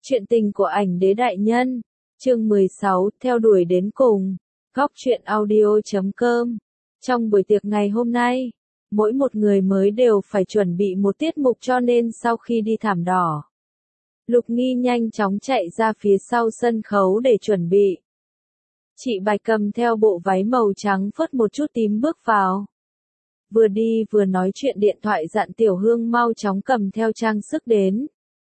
Chuyện tình của ảnh đế đại nhân, chương 16, theo đuổi đến cùng, góc truyện audio.com. Trong buổi tiệc ngày hôm nay, mỗi một người mới đều phải chuẩn bị một tiết mục cho nên sau khi đi thảm đỏ, Lục Nghi nhanh chóng chạy ra phía sau sân khấu để chuẩn bị. Chị Bạch cầm theo bộ váy màu trắng phớt một chút tím bước vào. Vừa đi vừa nói chuyện điện thoại dặn Tiểu Hương mau chóng cầm theo trang sức đến.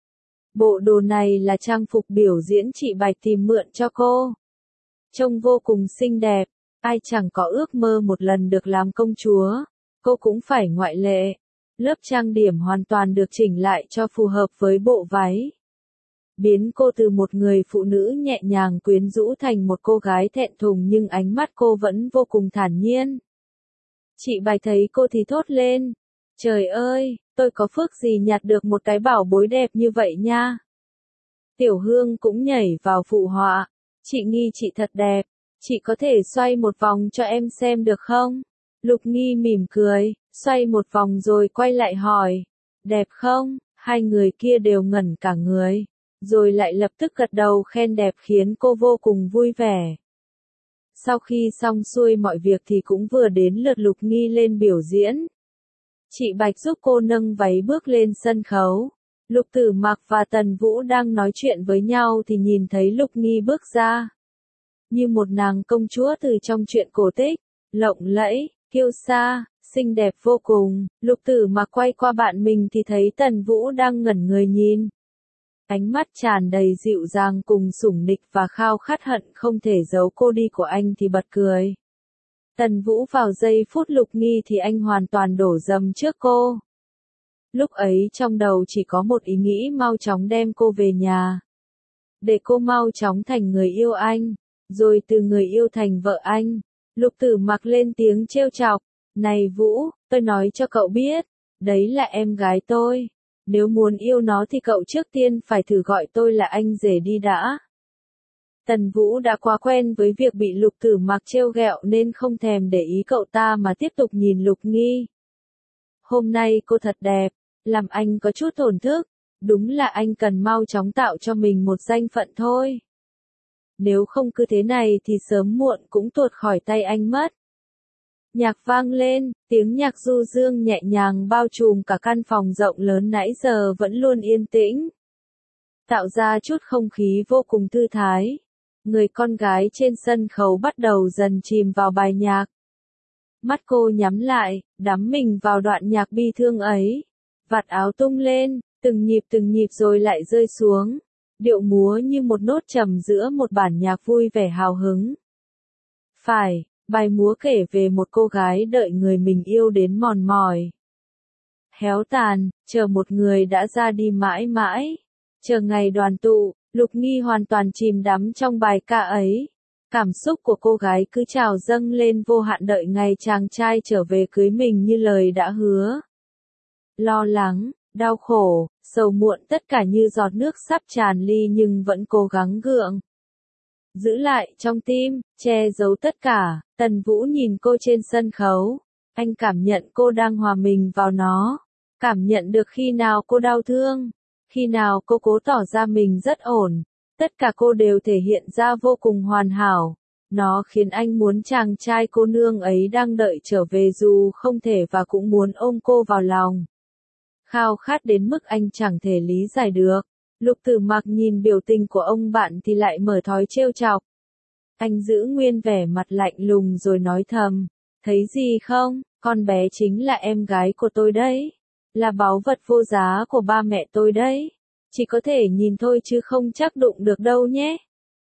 Bộ đồ này là trang phục biểu diễn chị Bạch tìm mượn cho cô. Trông vô cùng xinh đẹp, ai chẳng có ước mơ một lần được làm công chúa, cô cũng phải ngoại lệ. Lớp trang điểm hoàn toàn được chỉnh lại cho phù hợp với bộ váy. Biến cô từ một người phụ nữ nhẹ nhàng quyến rũ thành một cô gái thẹn thùng nhưng ánh mắt cô vẫn vô cùng thản nhiên. Chị Bạch thấy cô thì thốt lên. Trời ơi, tôi có phước gì nhặt được một cái bảo bối đẹp như vậy nha. Tiểu Hương cũng nhảy vào phụ họa. Chị Nghi chị thật đẹp, chị có thể xoay một vòng cho em xem được không? Lục Nghi mỉm cười, xoay một vòng rồi quay lại hỏi. Đẹp không? Hai người kia đều ngẩn cả người, rồi lại lập tức gật đầu khen đẹp khiến cô vô cùng vui vẻ. Sau khi xong xuôi mọi việc thì cũng vừa đến lượt Lục Nghi lên biểu diễn. Chị Bạch giúp cô nâng váy bước lên sân khấu. Lục Tử Mặc và Tần Vũ đang nói chuyện với nhau thì nhìn thấy Lục Nghi bước ra. Như một nàng công chúa từ trong truyện cổ tích, lộng lẫy, kiêu sa, xinh đẹp vô cùng. Lục Tử Mặc quay qua bạn mình thì thấy Tần Vũ đang ngẩn người nhìn. Ánh mắt tràn đầy dịu dàng cùng sủng nịch và khao khát hận không thể giấu cô đi của anh thì bật cười. Tần Vũ vào giây phút Lục Nghi thì anh hoàn toàn đổ dầm trước cô. Lúc ấy trong đầu chỉ có một ý nghĩ mau chóng đem cô về nhà. Để cô mau chóng thành người yêu anh, rồi từ người yêu thành vợ anh. Lục Tử Mặc lên tiếng trêu chọc. Này Vũ, tôi nói cho cậu biết, đấy là em gái tôi. Nếu muốn yêu nó thì cậu trước tiên phải thử gọi tôi là anh rể đi đã. Tần Vũ đã quá quen với việc bị Lục Tử Mặc trêu ghẹo nên không thèm để ý cậu ta mà tiếp tục nhìn Lục Nghi. Hôm nay cô thật đẹp, làm anh có chút thổn thức, đúng là anh cần mau chóng tạo cho mình một danh phận thôi. Nếu không cứ thế này thì sớm muộn cũng tuột khỏi tay anh mất. Nhạc vang lên, tiếng nhạc du dương nhẹ nhàng bao trùm cả căn phòng rộng lớn nãy giờ vẫn luôn yên tĩnh. Tạo ra chút không khí vô cùng thư thái. Người con gái trên sân khấu bắt đầu dần chìm vào bài nhạc. Mắt cô nhắm lại, đắm mình vào đoạn nhạc bi thương ấy. Vạt áo tung lên, từng nhịp rồi lại rơi xuống. Điệu múa như một nốt trầm giữa một bản nhạc vui vẻ hào hứng. Phải, bài múa kể về một cô gái đợi người mình yêu đến mòn mỏi. Héo tàn, chờ một người đã ra đi mãi mãi. Chờ ngày đoàn tụ, Lục Nghi hoàn toàn chìm đắm trong bài ca ấy. Cảm xúc của cô gái cứ trào dâng lên vô hạn đợi ngày chàng trai trở về cưới mình như lời đã hứa. Lo lắng, đau khổ, sầu muộn tất cả như giọt nước sắp tràn ly nhưng vẫn cố gắng gượng giữ lại trong tim, che giấu tất cả. Tần Vũ nhìn cô trên sân khấu. Anh cảm nhận cô đang hòa mình vào nó. Cảm nhận được khi nào cô đau thương, khi nào cô cố tỏ ra mình rất ổn. Tất cả cô đều thể hiện ra vô cùng hoàn hảo. Nó khiến anh muốn chàng trai cô nương ấy đang đợi trở về dù không thể và cũng muốn ôm cô vào lòng. Khao khát đến mức anh chẳng thể lý giải được. Lục Tử Mặc nhìn biểu tình của ông bạn thì lại mở thói trêu chọc. Anh giữ nguyên vẻ mặt lạnh lùng rồi nói thầm. Thấy gì không, con bé chính là em gái của tôi đấy. Là báu vật vô giá của ba mẹ tôi đấy. Chỉ có thể nhìn thôi chứ không chắc đụng được đâu nhé.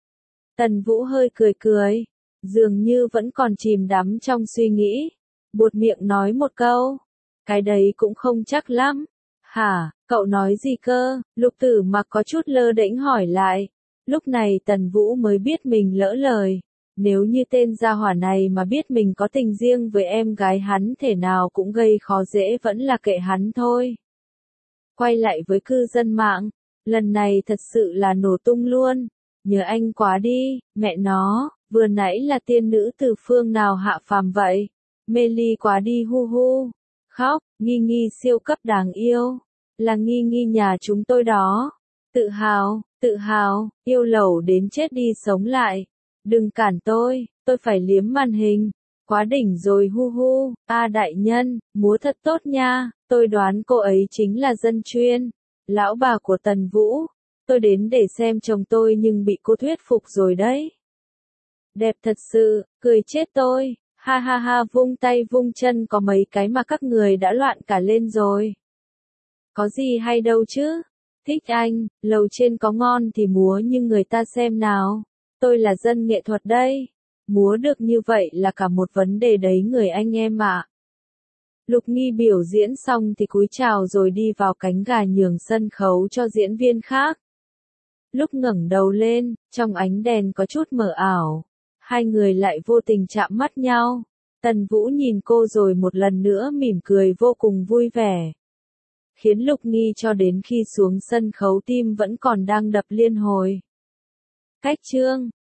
Tần Vũ hơi cười cười. Dường như vẫn còn chìm đắm trong suy nghĩ. Buột miệng nói một câu. Cái đấy cũng không chắc lắm. Hả, cậu nói gì cơ? Lục Tử Mặc có chút lơ đễnh hỏi lại. Lúc này Tần Vũ mới biết mình lỡ lời. Nếu như tên gia hỏa này mà biết mình có tình riêng với em gái hắn thể nào cũng gây khó dễ vẫn là kệ hắn thôi. Quay lại với cư dân mạng. Lần này thật sự là nổ tung luôn. Nhớ anh quá đi, mẹ nó, vừa nãy là tiên nữ từ phương nào hạ phàm vậy? Mê ly quá đi hu hu. Khóc, Nghi Nghi siêu cấp đáng yêu. Là Nghi Nghi nhà chúng tôi đó. Tự hào, yêu lẩu đến chết đi sống lại. Đừng cản tôi phải liếm màn hình. Quá đỉnh rồi hu hu, đại nhân, múa thật tốt nha, tôi đoán cô ấy chính là dân chuyên, lão bà của Tần Vũ. Tôi đến để xem chồng tôi nhưng bị cô thuyết phục rồi đấy. Đẹp thật sự, cười chết tôi, ha ha ha, vung tay vung chân có mấy cái mà các người đã loạn cả lên rồi. Có gì hay đâu chứ, thích anh, lầu trên có ngon thì múa nhưng người ta xem nào, tôi là dân nghệ thuật đây, múa được như vậy là cả một vấn đề đấy người anh em ạ. Lục Nghi biểu diễn xong thì cúi chào rồi đi vào cánh gà nhường sân khấu cho diễn viên khác. Lúc ngẩng đầu lên, trong ánh đèn có chút mờ ảo, hai người lại vô tình chạm mắt nhau. Tần Vũ nhìn cô rồi một lần nữa mỉm cười vô cùng vui vẻ. Khiến Lục Nghi cho đến khi xuống sân khấu tim vẫn còn đang đập liên hồi. Cách chương